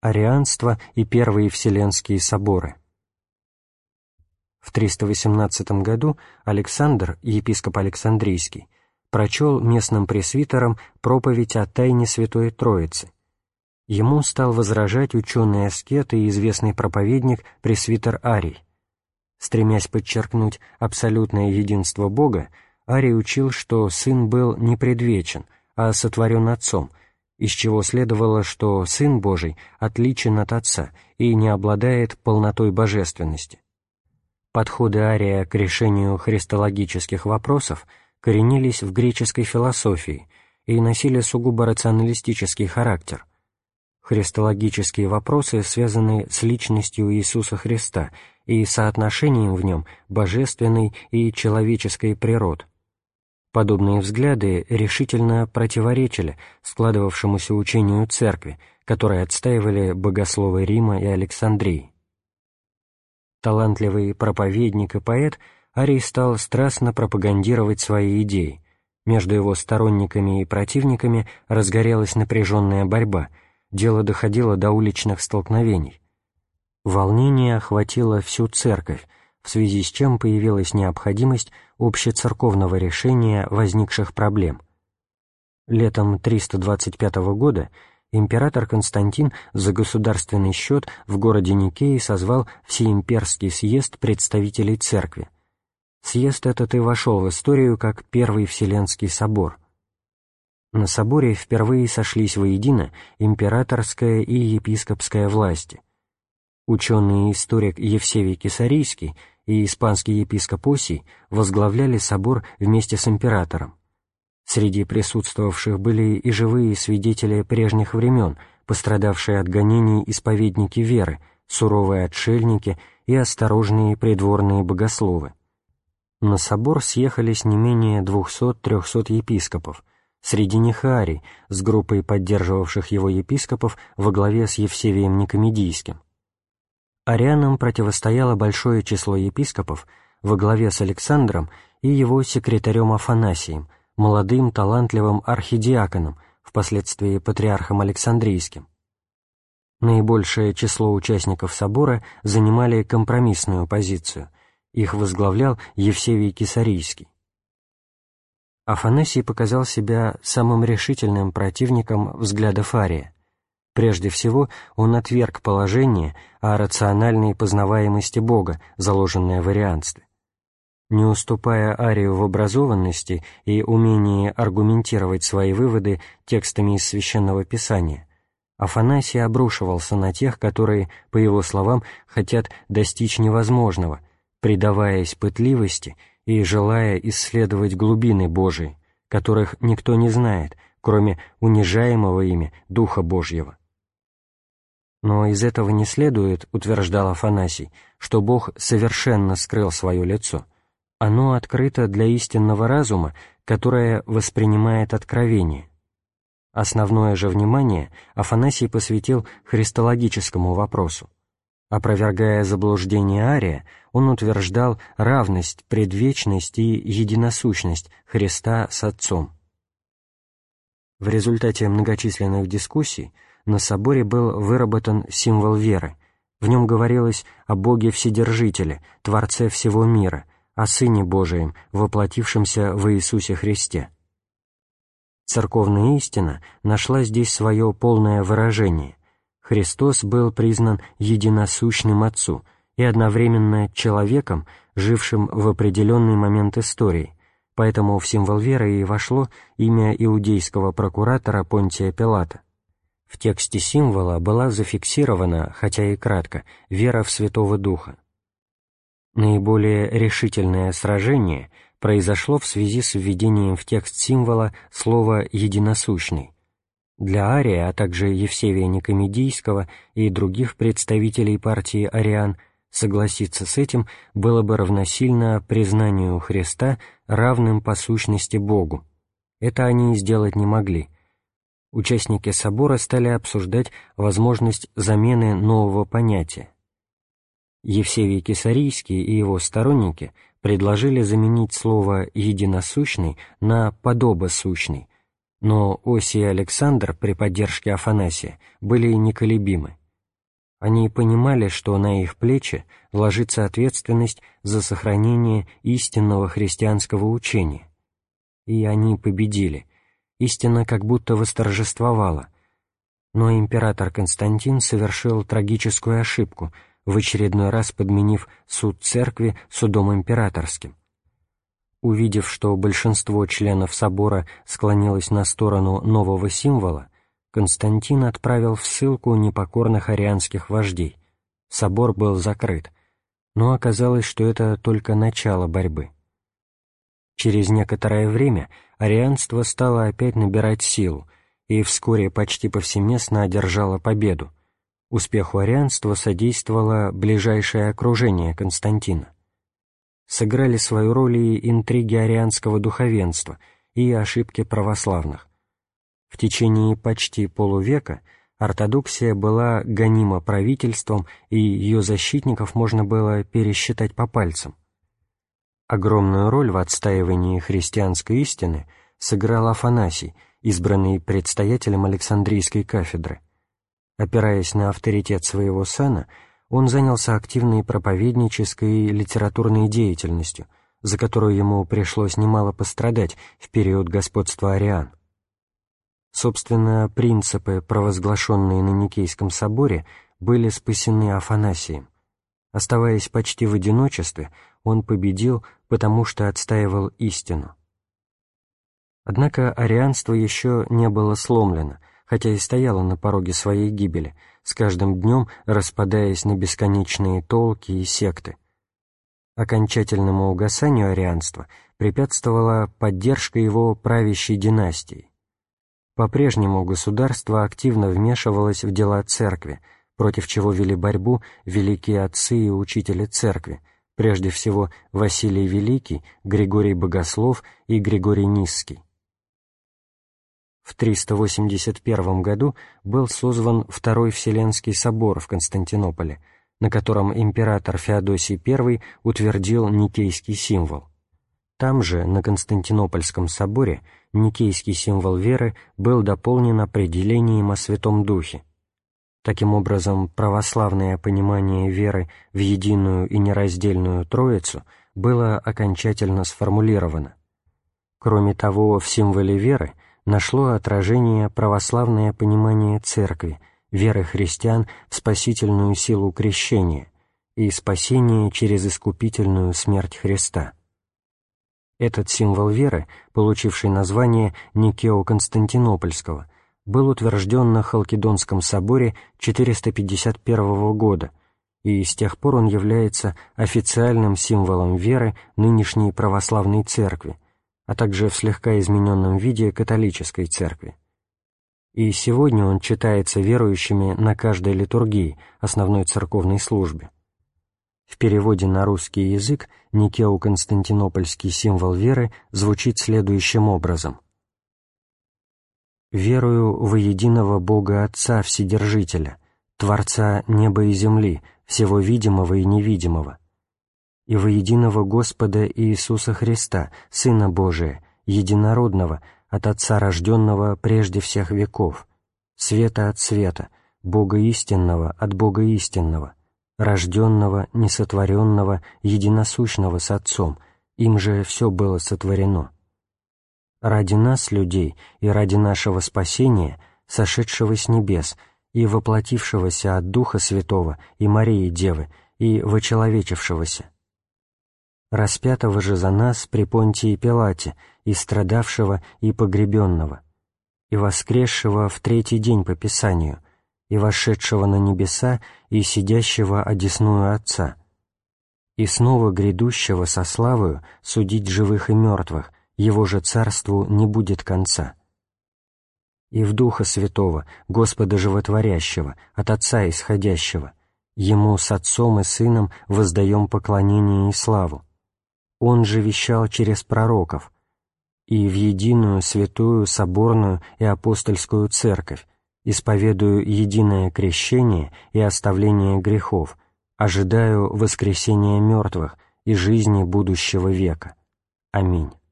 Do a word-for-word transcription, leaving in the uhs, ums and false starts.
арианство и Первые Вселенские соборы. В триста восемнадцатом году Александр, епископ Александрийский, прочел местным пресвитерам проповедь о тайне Святой Троицы. Ему стал возражать ученый-аскет и известный проповедник пресвитер Арий. Стремясь подчеркнуть абсолютное единство Бога, Арий учил, что Сын был не предвечен, а сотворен Отцом, из чего следовало, что Сын Божий отличен от Отца и не обладает полнотой божественности. Подходы Ария к решению христологических вопросов коренились в греческой философии и носили сугубо рационалистический характер. Христологические вопросы связаны с личностью Иисуса Христа и соотношением в нем божественной и человеческой природ. Подобные взгляды решительно противоречили складывавшемуся учению Церкви, которые отстаивали богословы Рима и Александрии. Талантливый проповедник и поэт, Арий стал страстно пропагандировать свои идеи. Между его сторонниками и противниками разгорелась напряженная борьба, дело доходило до уличных столкновений. Волнение охватило всю Церковь, в связи с чем появилась необходимость общецерковного решения возникших проблем. Летом триста двадцать пятого года император Константин за государственный счет в городе Никее созвал Всеимперский съезд представителей Церкви. Съезд этот и вошел в историю как Первый Вселенский собор. На соборе впервые сошлись воедино императорская и епископская власти. Ученый и историк Евсевий Кесарийский и испанский епископ Осий возглавляли собор вместе с императором. Среди присутствовавших были и живые свидетели прежних времен, пострадавшие от гонений исповедники веры, суровые отшельники и осторожные придворные богословы. На собор съехались не менее двухсот-трехсот епископов, среди них Арий, с группой поддерживавших его епископов во главе с Евсевием Никомедийским. Арианам противостояло большое число епископов во главе с Александром и его секретарем Афанасием, молодым талантливым архидиаконом, впоследствии патриархом Александрийским. Наибольшее число участников собора занимали компромиссную позицию, их возглавлял Евсевий Кесарийский. Афанасий показал себя самым решительным противником взглядов Ария. Прежде всего, он отверг положение о рациональной познаваемости Бога, заложенное в арианстве. Не уступая Арию в образованности и умении аргументировать свои выводы текстами из Священного Писания, Афанасий обрушивался на тех, которые, по его словам, хотят достичь невозможного, предаваясь пытливости и желая исследовать глубины Божии, которых никто не знает, кроме унижаемого ими Духа Божьего. Но из этого не следует, утверждал Афанасий, что Бог совершенно скрыл свое лицо. Оно открыто для истинного разума, которое воспринимает откровение. Основное же внимание Афанасий посвятил христологическому вопросу. Опровергая заблуждение Ария, он утверждал равность, предвечность и единосущность Христа с Отцом. В результате многочисленных дискуссий на соборе был выработан символ веры. В нем говорилось о Боге Вседержителе, Творце всего мира, о Сыне Божием, воплотившемся в Иисусе Христе. Церковная истина нашла здесь свое полное выражение. Христос был признан единосущным Отцу и одновременно человеком, жившим в определенный момент истории, поэтому в символ веры и вошло имя иудейского прокуратора Понтия Пилата. В тексте символа была зафиксирована, хотя и кратко, вера в Святого Духа. Наиболее решительное сражение произошло в связи с введением в текст символа слова «единосущный». Для Ария, а также Евсевия Никомедийского и других представителей партии ариан, согласиться с этим было бы равносильно признанию Христа равным по сущности Богу. Это они сделать не могли. Участники собора стали обсуждать возможность замены нового понятия. Евсевий Кесарийский и его сторонники предложили заменить слово «единосущный» на «подобосущный», но Осий и Александр при поддержке Афанасия были неколебимы. Они понимали, что на их плечи ложится ответственность за сохранение истинного христианского учения. И они победили. Истина как будто восторжествовала. Но император Константин совершил трагическую ошибку, в очередной раз подменив суд церкви судом императорским. Увидев, что большинство членов собора склонилось на сторону нового символа, Константин отправил в ссылку непокорных арианских вождей. Собор был закрыт, но оказалось, что это только начало борьбы. Через некоторое время арианство стало опять набирать силу и вскоре почти повсеместно одержало победу. Успеху арианства содействовало ближайшее окружение Константина. Сыграли свою роль и интриги арианского духовенства, и ошибки православных. В течение почти полувека ортодоксия была гонима правительством, и ее защитников можно было пересчитать по пальцам. Огромную роль в отстаивании христианской истины сыграл Афанасий, избранный предстоятелем Александрийской кафедры. Опираясь на авторитет своего сана, он занялся активной проповеднической и литературной деятельностью, за которую ему пришлось немало пострадать в период господства ариан. Собственно, принципы, провозглашенные на Никейском соборе, были спасены Афанасием. Оставаясь почти в одиночестве, он победил, потому что отстаивал истину. Однако арианство еще не было сломлено, хотя и стояло на пороге своей гибели, с каждым днем распадаясь на бесконечные толки и секты. Окончательному угасанию арианства препятствовала поддержка его правящей династии. По-прежнему государство активно вмешивалось в дела церкви, против чего вели борьбу великие отцы и учители церкви, прежде всего Василий Великий, Григорий Богослов и Григорий Нисский. В триста восемьдесят первом году был созван Второй Вселенский собор в Константинополе, на котором император Феодосий I утвердил никейский символ. Там же, на Константинопольском соборе, никейский символ веры был дополнен определением о Святом Духе. Таким образом, православное понимание веры в единую и нераздельную Троицу было окончательно сформулировано. Кроме того, в символе веры нашло отражение православное понимание Церкви, веры христиан в спасительную силу крещения и спасение через искупительную смерть Христа. Этот символ веры, получивший название Никео-Константинопольского, был утвержден на Халкидонском соборе четыреста пятьдесят первого года, и с тех пор он является официальным символом веры нынешней православной церкви, а также в слегка измененном виде католической церкви. И сегодня он читается верующими на каждой литургии, основной церковной службе. В переводе на русский язык Никео-Константинопольский символ веры звучит следующим образом: «Верую во единого Бога Отца Вседержителя, Творца неба и земли, всего видимого и невидимого, и во единого Господа Иисуса Христа, Сына Божия, единородного, от Отца рожденного прежде всех веков, света от света, Бога истинного от Бога истинного, рожденного, несотворенного, единосущного с Отцом, им же все было сотворено. Ради нас, людей, и ради нашего спасения, сошедшего с небес и воплотившегося от Духа Святого и Марии Девы, и вочеловечившегося, распятого же за нас при Понтии Пилате, и страдавшего, и погребенного, и воскресшего в третий день по Писанию, и вошедшего на небеса, и сидящего одесную Отца, и снова грядущего со славою судить живых и мертвых, его же царству не будет конца. И в Духа Святого, Господа Животворящего, от Отца исходящего, Ему с Отцом и Сыном воздаем поклонение и славу. Он же вещал через пророков, и в единую святую соборную и апостольскую церковь исповедую единое крещение и оставление грехов, ожидаю воскресения мертвых и жизни будущего века. Аминь.